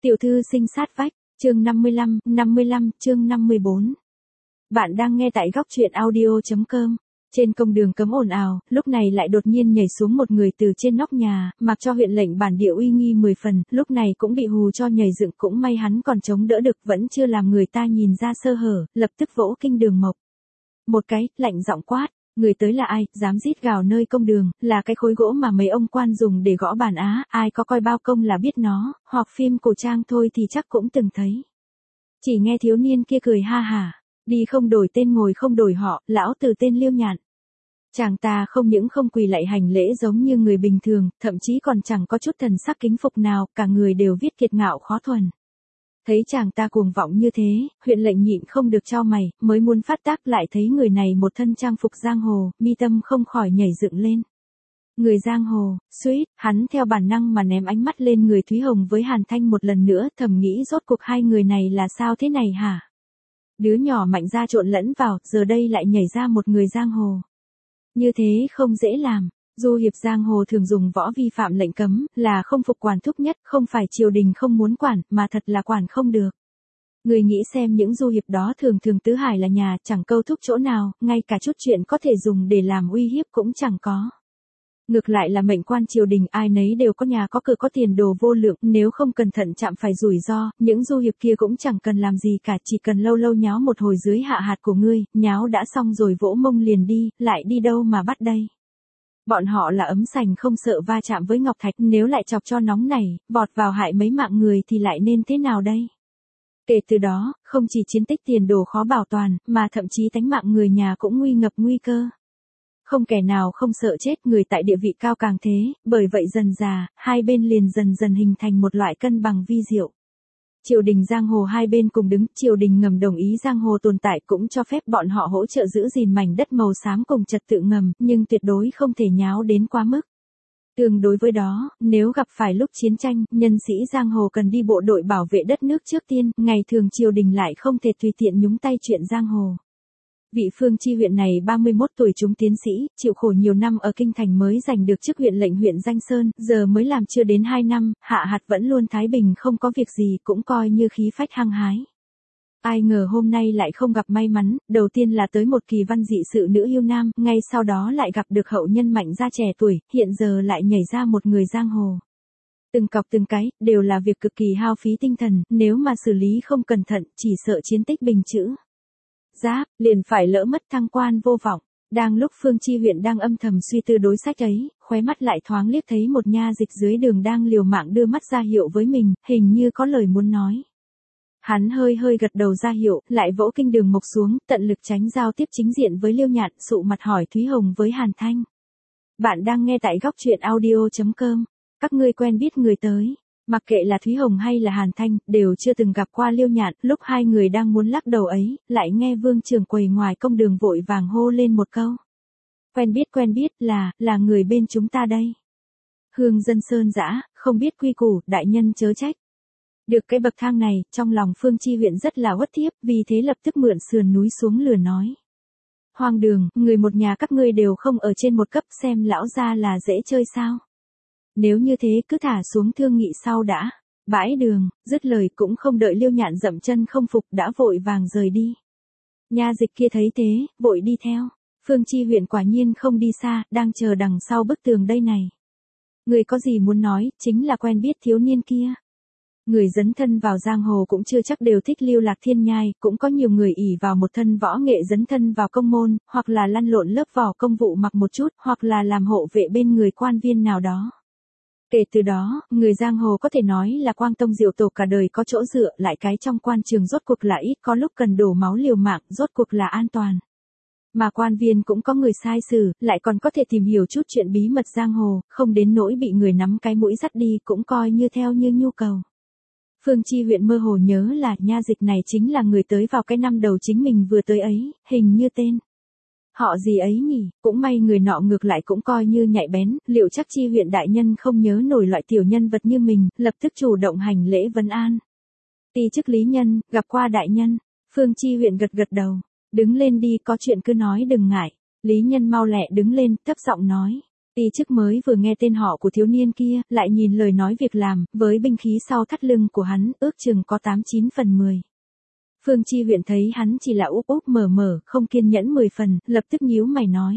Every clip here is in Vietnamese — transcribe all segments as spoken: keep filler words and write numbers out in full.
Tiểu thư sinh sát vách, chương năm mươi lăm, năm mươi lăm, chương năm mươi bốn. Bạn đang nghe tại góc truyện audio chấm com. Trên công đường cấm ồn ào, lúc này lại đột nhiên nhảy xuống một người từ trên nóc nhà, mặc cho huyện lệnh bản địa uy nghi mười phần, lúc này cũng bị hù cho nhảy dựng, cũng may hắn còn chống đỡ được, vẫn chưa làm người ta nhìn ra sơ hở, lập tức vỗ kinh đường mộc. Một cái, lạnh giọng quát, người tới là ai, dám rít gào nơi công đường, là cái khối gỗ mà mấy ông quan dùng để gõ bàn á, ai có coi bao công là biết nó, hoặc phim cổ trang thôi thì chắc cũng từng thấy. Chỉ nghe thiếu niên kia cười ha hả, đi không đổi tên ngồi không đổi họ, lão từ tên Liêu Nhạn. Chàng ta không những không quỳ lạy hành lễ giống như người bình thường, thậm chí còn chẳng có chút thần sắc kính phục nào, cả người đều viết kiệt ngạo khó thuần. Thấy chàng ta cuồng vọng như thế, huyện lệnh nhịn không được chau mày, mới muốn phát tác lại thấy người này một thân trang phục giang hồ, mi tâm không khỏi nhảy dựng lên. Người giang hồ, suýt, hắn theo bản năng mà ném ánh mắt lên người Thúy Hồng với Hàn Thanh một lần nữa, thầm nghĩ rốt cuộc hai người này là sao thế này hả? Đứa nhỏ mạnh ra trộn lẫn vào, giờ đây lại nhảy ra một người giang hồ. Như thế không dễ làm. Du hiệp giang hồ thường dùng võ vi phạm lệnh cấm, là không phục quản thúc nhất, không phải triều đình không muốn quản, mà thật là quản không được. Người nghĩ xem những du hiệp đó thường thường tứ hải là nhà, chẳng câu thúc chỗ nào, ngay cả chút chuyện có thể dùng để làm uy hiếp cũng chẳng có. Ngược lại là mệnh quan triều đình, ai nấy đều có nhà có cửa có tiền đồ vô lượng, nếu không cẩn thận chạm phải rủi ro, những du hiệp kia cũng chẳng cần làm gì cả, chỉ cần lâu lâu nháo một hồi dưới hạ hạt của ngươi, nháo đã xong rồi vỗ mông liền đi, lại đi đâu mà bắt đây. Bọn họ là ấm sành không sợ va chạm với ngọc thạch, nếu lại chọc cho nóng này, vọt vào hại mấy mạng người thì lại nên thế nào đây? Kể từ đó, không chỉ chiến tích tiền đồ khó bảo toàn, mà thậm chí tánh mạng người nhà cũng nguy ngập nguy cơ. Không kẻ nào không sợ chết, người tại địa vị cao càng thế, bởi vậy dần dà, hai bên liền dần dần hình thành một loại cân bằng vi diệu. Triều đình giang hồ hai bên cùng đứng, triều đình ngầm đồng ý giang hồ tồn tại cũng cho phép bọn họ hỗ trợ giữ gìn mảnh đất màu xám cùng trật tự ngầm, nhưng tuyệt đối không thể nháo đến quá mức. Tương đối với đó, nếu gặp phải lúc chiến tranh, nhân sĩ giang hồ cần đi bộ đội bảo vệ đất nước trước tiên, ngày thường triều đình lại không thể tùy tiện nhúng tay chuyện giang hồ. Vị Phương Chi huyện này ba mươi mốt tuổi trúng tiến sĩ, chịu khổ nhiều năm ở kinh thành mới giành được chức huyện lệnh huyện Danh Sơn, giờ mới làm chưa đến hai năm, hạ hạt vẫn luôn thái bình không có việc gì, cũng coi như khí phách hăng hái. Ai ngờ hôm nay lại không gặp may mắn, đầu tiên là tới một kỳ văn dị sự nữ yêu nam, ngay sau đó lại gặp được hậu nhân mạnh gia trẻ tuổi, hiện giờ lại nhảy ra một người giang hồ. Từng cọc từng cái, đều là việc cực kỳ hao phí tinh thần, nếu mà xử lý không cẩn thận, chỉ sợ chiến tích bình chữ giáp, liền phải lỡ mất thăng quan vô vọng. Đang lúc Phương Chi huyện đang âm thầm suy tư đối sách ấy, khóe mắt lại thoáng liếc thấy một nha dịch dưới đường đang liều mạng đưa mắt ra hiệu với mình, hình như có lời muốn nói. Hắn hơi hơi gật đầu ra hiệu, lại vỗ kinh đường mộc xuống, tận lực tránh giao tiếp chính diện với Liêu Nhạn, sụ mặt hỏi Thúy Hồng với Hàn Thanh. Bạn đang nghe tại góc truyện audio chấm com. Các ngươi quen biết người tới. Mặc kệ là Thúy Hồng hay là Hàn Thanh, đều chưa từng gặp qua Liêu Nhạn, lúc hai người đang muốn lắc đầu ấy, lại nghe Vương trưởng quầy ngoài công đường vội vàng hô lên một câu. Quen biết quen biết là, là người bên chúng ta đây. Hương dân sơn dã, không biết quy củ, đại nhân chớ trách. Được cái bậc thang này, trong lòng Phương Chi huyện rất là uất thiếp, vì thế lập tức mượn sườn núi xuống lừa nói. Hoang đường, người một nhà các ngươi đều không ở trên một cấp, xem lão gia là dễ chơi sao? Nếu như thế cứ thả xuống thương nghị sau đã. Bãi đường, dứt lời cũng không đợi Liêu Nhạn dậm chân không phục đã vội vàng rời đi. Nha dịch kia thấy thế, vội đi theo. Phương Chi huyện quả nhiên không đi xa, đang chờ đằng sau bức tường đây này. Người có gì muốn nói, chính là quen biết thiếu niên kia. Người dấn thân vào giang hồ cũng chưa chắc đều thích lưu lạc thiên nhai, cũng có nhiều người ỷ vào một thân võ nghệ dấn thân vào công môn, hoặc là lăn lộn lớp vỏ công vụ mặc một chút, hoặc là làm hộ vệ bên người quan viên nào đó. Kể từ đó, người giang hồ có thể nói là quang tông diệu tổ cả đời có chỗ dựa, lại cái trong quan trường rốt cuộc là ít, có lúc cần đổ máu liều mạng, rốt cuộc là an toàn. Mà quan viên cũng có người sai xử, lại còn có thể tìm hiểu chút chuyện bí mật giang hồ, không đến nỗi bị người nắm cái mũi dắt đi, cũng coi như theo như nhu cầu. Phương Chi huyện mơ hồ nhớ là nha dịch này chính là người tới vào cái năm đầu chính mình vừa tới ấy, hình như tên. Họ gì ấy nhỉ, cũng may người nọ ngược lại cũng coi như nhạy bén, liệu chắc Chi huyện đại nhân không nhớ nổi loại tiểu nhân vật như mình, lập tức chủ động hành lễ vấn an. Ti chức lý nhân, gặp qua đại nhân. Phương Chi huyện gật gật đầu, đứng lên đi, có chuyện cứ nói đừng ngại. Lý nhân mau lẹ đứng lên, thấp giọng nói. Ti chức mới vừa nghe tên họ của thiếu niên kia, lại nhìn lời nói việc làm, với binh khí sau thắt lưng của hắn, ước chừng có tám chín phần mười. Phương Chi Huyện thấy hắn chỉ là úp úp mở mở, không kiên nhẫn mười phần, lập tức nhíu mày nói.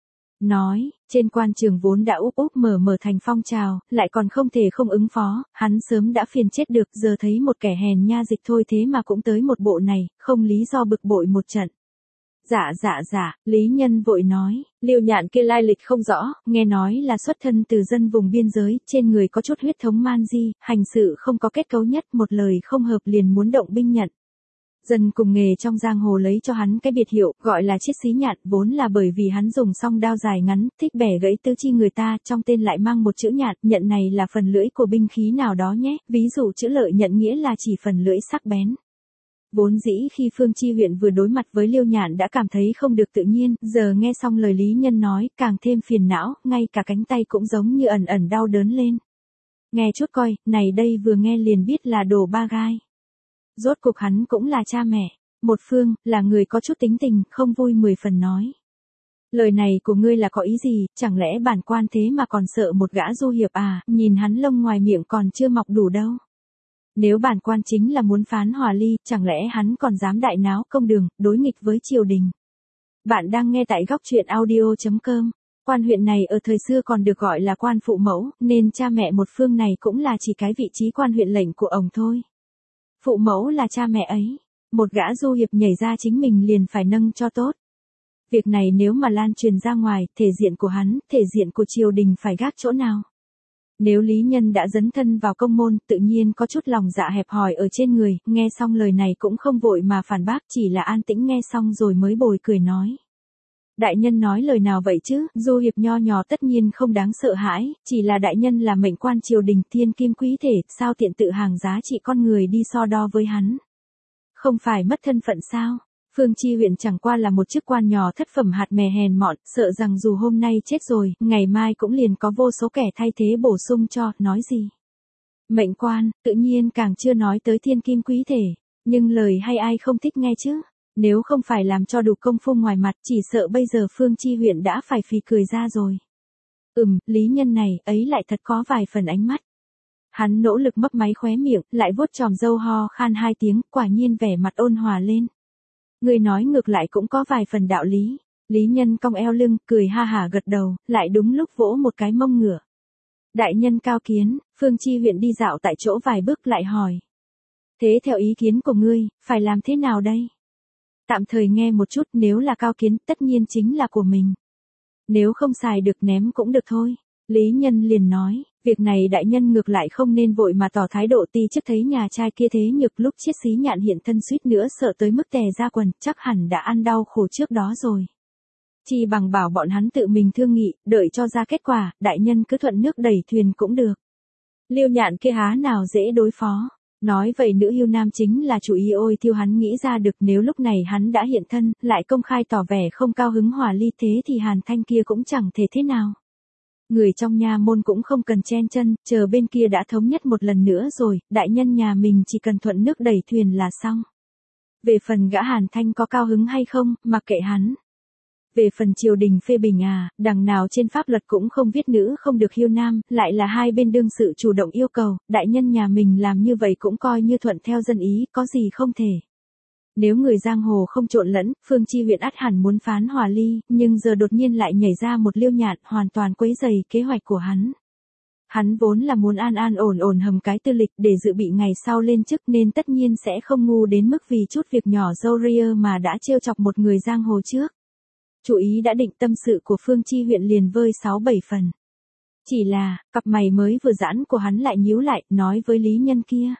Nói, trên quan trường vốn đã úp úp mở mở thành phong trào, lại còn không thể không ứng phó, hắn sớm đã phiền chết được, giờ thấy một kẻ hèn nha dịch thôi thế mà cũng tới một bộ này, không lý do bực bội một trận. Dạ dạ dạ, Lý Nhân vội nói, Liêu Nhạn kia lai lịch không rõ, nghe nói là xuất thân từ dân vùng biên giới, trên người có chút huyết thống man di, hành sự không có kết cấu nhất, một lời không hợp liền muốn động binh nhận. Dân cùng nghề trong giang hồ lấy cho hắn cái biệt hiệu, gọi là Chiết Xí Nhạn, vốn là bởi vì hắn dùng song đao dài ngắn, thích bẻ gãy tứ chi người ta, trong tên lại mang một chữ nhạn, nhận này là phần lưỡi của binh khí nào đó nhé, ví dụ chữ lợi nhận nghĩa là chỉ phần lưỡi sắc bén. Vốn dĩ khi Phương Chi Huyện vừa đối mặt với Liêu Nhạn đã cảm thấy không được tự nhiên, giờ nghe xong lời Lý Nhân nói, càng thêm phiền não, ngay cả cánh tay cũng giống như ẩn ẩn đau đớn lên. Nghe chút coi, này đây vừa nghe liền biết là đồ ba gai. Rốt cục hắn cũng là cha mẹ. Một Phương, là người có chút tính tình, không vui mười phần nói. Lời này của ngươi là có ý gì, chẳng lẽ bản quan thế mà còn sợ một gã du hiệp à, nhìn hắn lông ngoài miệng còn chưa mọc đủ đâu. Nếu bản quan chính là muốn phán hòa ly, chẳng lẽ hắn còn dám đại náo công đường, đối nghịch với triều đình. Bạn đang nghe tại góc truyện audio chấm com. Quan huyện này ở thời xưa còn được gọi là quan phụ mẫu, nên cha mẹ một Phương này cũng là chỉ cái vị trí quan huyện lệnh của ông thôi. Phụ mẫu là cha mẹ ấy, một gã du hiệp nhảy ra chính mình liền phải nâng cho tốt. Việc này nếu mà lan truyền ra ngoài, thể diện của hắn, thể diện của triều đình phải gác chỗ nào? Nếu Lý Nhân đã dấn thân vào công môn, tự nhiên có chút lòng dạ hẹp hòi ở trên người, nghe xong lời này cũng không vội mà phản bác, chỉ là an tĩnh nghe xong rồi mới bồi cười nói. Đại nhân nói lời nào vậy chứ, du hiệp nho nhỏ tất nhiên không đáng sợ hãi, chỉ là đại nhân là mệnh quan triều đình thiên kim quý thể, sao tiện tự hàng giá trị con người đi so đo với hắn. Không phải mất thân phận sao? Phương Chi Huyện chẳng qua là một chức quan nhỏ thất phẩm hạt mè hèn mọn, sợ rằng dù hôm nay chết rồi, ngày mai cũng liền có vô số kẻ thay thế bổ sung cho, nói gì. Mệnh quan, tự nhiên càng chưa nói tới thiên kim quý thể, nhưng lời hay ai không thích nghe chứ. Nếu không phải làm cho đủ công phu ngoài mặt, chỉ sợ bây giờ Phương Chi Huyện đã phải phì cười ra rồi. Ừm, Lý Nhân này, ấy lại thật có vài phần ánh mắt. Hắn nỗ lực mấp máy khóe miệng, lại vuốt chòm râu ho khan hai tiếng, quả nhiên vẻ mặt ôn hòa lên. Người nói ngược lại cũng có vài phần đạo lý. Lý Nhân cong eo lưng, cười ha hả gật đầu, lại đúng lúc vỗ một cái mông ngựa. Đại nhân cao kiến, Phương Chi Huyện đi dạo tại chỗ vài bước lại hỏi. Thế theo ý kiến của ngươi, phải làm thế nào đây? Tạm thời nghe một chút, nếu là cao kiến, tất nhiên chính là của mình. Nếu không xài được ném cũng được thôi. Lý Nhân liền nói, việc này đại nhân ngược lại không nên vội mà tỏ thái độ, ti chức thấy nhà trai kia thế nhược lúc Chiết Xí Nhạn hiện thân suýt nữa sợ tới mức tè ra quần, chắc hẳn đã ăn đau khổ trước đó rồi. Chỉ bằng bảo bọn hắn tự mình thương nghị, đợi cho ra kết quả, đại nhân cứ thuận nước đẩy thuyền cũng được. Liêu Nhạn kia há nào dễ đối phó. Nói vậy nữ hưu nam chính là chủ ý ôi thiêu hắn nghĩ ra được, nếu lúc này hắn đã hiện thân, lại công khai tỏ vẻ không cao hứng hòa ly thế thì Hàn Thanh kia cũng chẳng thể thế nào. Người trong nhà môn cũng không cần chen chân, chờ bên kia đã thống nhất một lần nữa rồi, đại nhân nhà mình chỉ cần thuận nước đẩy thuyền là xong. Về phần gã Hàn Thanh có cao hứng hay không, mặc kệ hắn. Về phần triều đình phê bình à, đằng nào trên pháp luật cũng không viết nữ không được hiêu nam, lại là hai bên đương sự chủ động yêu cầu, đại nhân nhà mình làm như vậy cũng coi như thuận theo dân ý, có gì không thể. Nếu người giang hồ không trộn lẫn, Phương Chi Huyện ắt hẳn muốn phán hòa ly, nhưng giờ đột nhiên lại nhảy ra một Liêu Nhạn, hoàn toàn quấy rầy kế hoạch của hắn. Hắn vốn là muốn an an ổn ổn hầm cái tư lịch để dự bị ngày sau lên chức, nên tất nhiên sẽ không ngu đến mức vì chút việc nhỏ dâu ria mà đã trêu chọc một người giang hồ trước. Chủ ý đã định, tâm sự của Phương Chi Huyện liền vơi sáu bảy phần. Chỉ là, cặp mày mới vừa giãn của hắn lại nhíu lại, nói với Lý Nhân kia.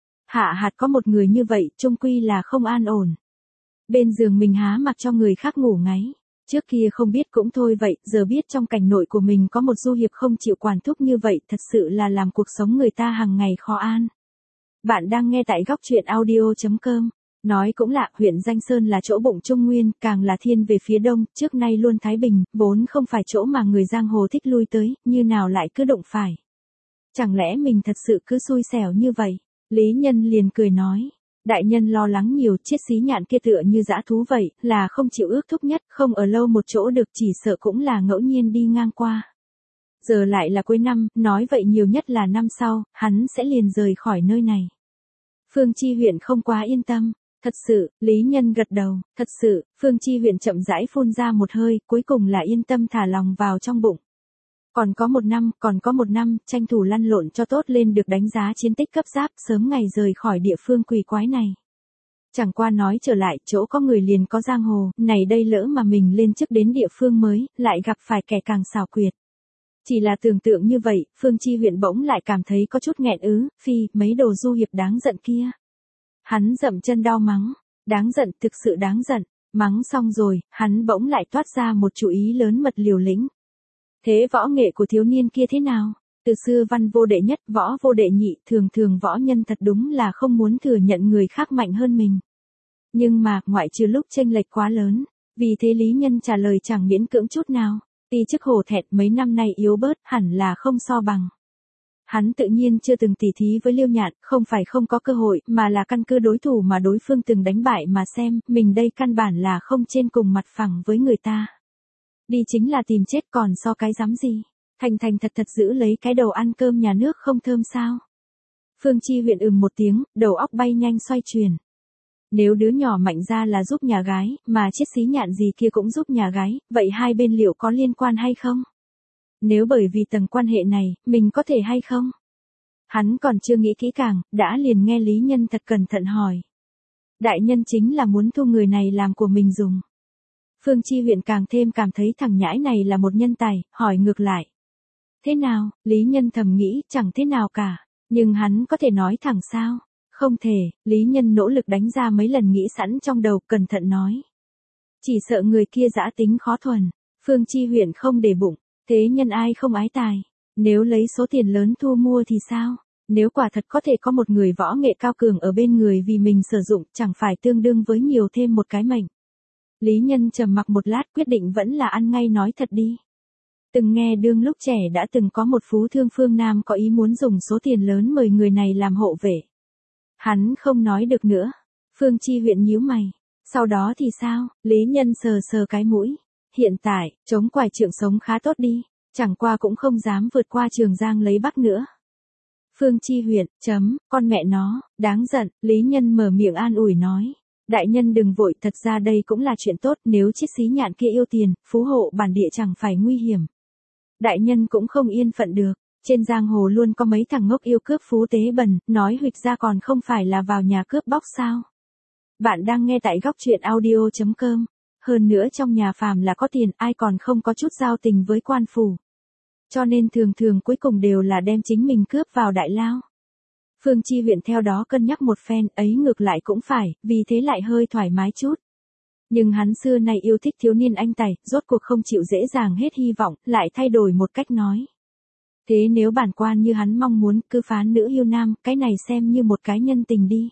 Hạ hạt có một người như vậy, chung quy là không an ổn. Bên giường mình há mặc cho người khác ngủ ngáy. Trước kia không biết cũng thôi vậy, giờ biết trong cảnh nội của mình có một du hiệp không chịu quản thúc như vậy, thật sự là làm cuộc sống người ta hàng ngày khó an. Bạn đang nghe tại góc truyện audio chấm com. Nói cũng lạ, huyện Danh Sơn là chỗ bụng Trung Nguyên, càng là thiên về phía đông, trước nay luôn thái bình, vốn không phải chỗ mà người giang hồ thích lui tới, như nào lại cứ đụng phải. Chẳng lẽ mình thật sự cứ xui xẻo như vậy? Lý Nhân liền cười nói. Đại nhân lo lắng nhiều, Chiết Xí Nhạn kia tựa như dã thú vậy, là không chịu ước thúc nhất, không ở lâu một chỗ được, chỉ sợ cũng là ngẫu nhiên đi ngang qua. Giờ lại là cuối năm, nói vậy nhiều nhất là năm sau, hắn sẽ liền rời khỏi nơi này. Phương Chi Huyện không quá yên tâm. Thật sự, Lý Nhân gật đầu, thật sự, Phương Chi Huyện chậm rãi phun ra một hơi, cuối cùng là yên tâm thả lòng vào trong bụng. Còn có một năm, còn có một năm, tranh thủ lăn lộn cho tốt lên được đánh giá chiến tích cấp giáp, sớm ngày rời khỏi địa phương quỷ quái này. Chẳng qua nói trở lại, chỗ có người liền có giang hồ, này đây lỡ mà mình lên chức đến địa phương mới, lại gặp phải kẻ càng xảo quyệt. Chỉ là tưởng tượng như vậy, Phương Chi Huyện bỗng lại cảm thấy có chút nghẹn ứ, phi, mấy đồ du hiệp đáng giận kia. Hắn dậm chân đau mắng, đáng giận, thực sự đáng giận, mắng xong rồi, hắn bỗng lại toát ra một chú ý lớn mật liều lĩnh. Thế võ nghệ của thiếu niên kia thế nào? Từ xưa văn vô đệ nhất, võ vô đệ nhị, thường thường võ nhân thật đúng là không muốn thừa nhận người khác mạnh hơn mình. Nhưng mà, ngoại trừ lúc chênh lệch quá lớn, vì thế Lý Nhân trả lời chẳng miễn cưỡng chút nào, ti chức hổ thẹn mấy năm nay yếu bớt, hẳn là không so bằng. Hắn tự nhiên chưa từng tỉ thí với Liêu Nhạn, không phải không có cơ hội, mà là căn cứ đối thủ mà đối phương từng đánh bại mà xem, mình đây căn bản là không trên cùng mặt phẳng với người ta. Đi chính là tìm chết còn so cái dám gì, thành thành thật thật giữ lấy cái đầu ăn cơm nhà nước không thơm sao. Phương Chi Huyện ừm một tiếng, đầu óc bay nhanh xoay chuyển. Nếu đứa nhỏ mạnh ra là giúp nhà gái, mà chiết xí Nhạn gì kia cũng giúp nhà gái, vậy hai bên liệu có liên quan hay không? Nếu bởi vì tầng quan hệ này, mình có thể hay không? Hắn còn chưa nghĩ kỹ càng, đã liền nghe Lý Nhân thật cẩn thận hỏi. Đại nhân chính là muốn thu người này làm của mình dùng. Phương Chi Huyện càng thêm cảm thấy thằng nhãi này là một nhân tài, hỏi ngược lại. Thế nào, Lý Nhân thầm nghĩ, chẳng thế nào cả, nhưng hắn có thể nói thẳng sao? Không thể, Lý Nhân nỗ lực đánh ra mấy lần nghĩ sẵn trong đầu, cẩn thận nói. Chỉ sợ người kia dã tính khó thuần, Phương Chi Huyện không để bụng, thế nhân ai không ái tài, nếu lấy số tiền lớn thu mua thì sao? Nếu quả thật có thể có một người võ nghệ cao cường ở bên người vì mình sử dụng, chẳng phải tương đương với nhiều thêm một cái mệnh. Lý Nhân trầm mặc một lát, quyết định vẫn là ăn ngay nói thật đi. Từng nghe đương lúc trẻ đã từng có một phú thương phương Nam có ý muốn dùng số tiền lớn mời người này làm hộ vệ. Hắn không nói được nữa. Phương Chi Huyện nhíu mày. Sau đó thì sao? Lý Nhân sờ sờ cái mũi. Hiện tại, chống quải trượng sống khá tốt đi. Chẳng qua cũng không dám vượt qua Trường Giang lấy Bắc nữa. Phương Chi Huyện, chấm, con mẹ nó, đáng giận. Lý Nhân mở miệng an ủi nói. Đại nhân đừng vội, thật ra đây cũng là chuyện tốt, nếu chiết xí Nhạn kia yêu tiền, phú hộ bản địa chẳng phải nguy hiểm. Đại nhân cũng không yên phận được, trên giang hồ luôn có mấy thằng ngốc yêu cướp phú tế bần, nói huỵch ra còn không phải là vào nhà cướp bóc sao. Bạn đang nghe tại góc truyện audio chấm com, hơn nữa trong nhà phàm là có tiền, ai còn không có chút giao tình với quan phủ. Cho nên thường thường cuối cùng đều là đem chính mình cướp vào đại lao. Phương Chi Huyện theo đó cân nhắc một phen, ấy ngược lại cũng phải, vì thế lại hơi thoải mái chút. Nhưng hắn xưa nay yêu thích thiếu niên anh tài, rốt cuộc không chịu dễ dàng hết hy vọng, lại thay đổi một cách nói. Thế nếu bản quan như hắn mong muốn, cứ phán nữ yêu nam, cái này xem như một cái nhân tình đi.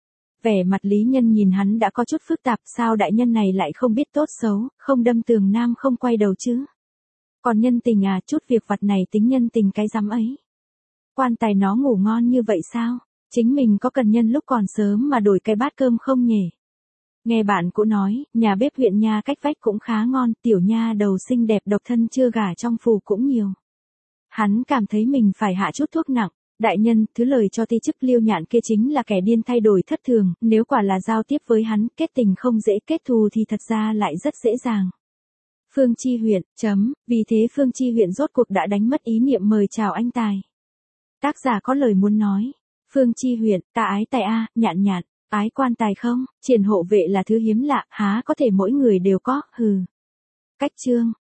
Vẻ mặt Lý Nhân nhìn hắn đã có chút phức tạp, sao đại nhân này lại không biết tốt xấu, không đâm tường nam không quay đầu chứ. Còn nhân tình à, chút việc vặt này tính nhân tình cái rắm ấy. Quan tài nó ngủ ngon như vậy sao? Chính mình có cần nhân lúc còn sớm mà đổi cái bát cơm không nhỉ? Nghe bạn cũ nói, nhà bếp huyện nha cách vách cũng khá ngon, tiểu nha đầu xinh đẹp độc thân chưa gả trong phủ cũng nhiều. Hắn cảm thấy mình phải hạ chút thuốc nặng. Đại nhân, thứ lời cho ti chức Liêu Nhạn kia chính là kẻ điên thay đổi thất thường, nếu quả là giao tiếp với hắn, kết tình không dễ, kết thù thì thật ra lại rất dễ dàng. Phương Chi Huyện, chấm, vì thế Phương Chi Huyện rốt cuộc đã đánh mất ý niệm mời chào anh tài. Tác giả có lời muốn nói. Phương Chi Huyện, ta ái tài a, Nhạn Nhạn, ái quan tài không, triển hộ vệ là thứ hiếm lạ, há có thể mỗi người đều có, hừ. Cách chương.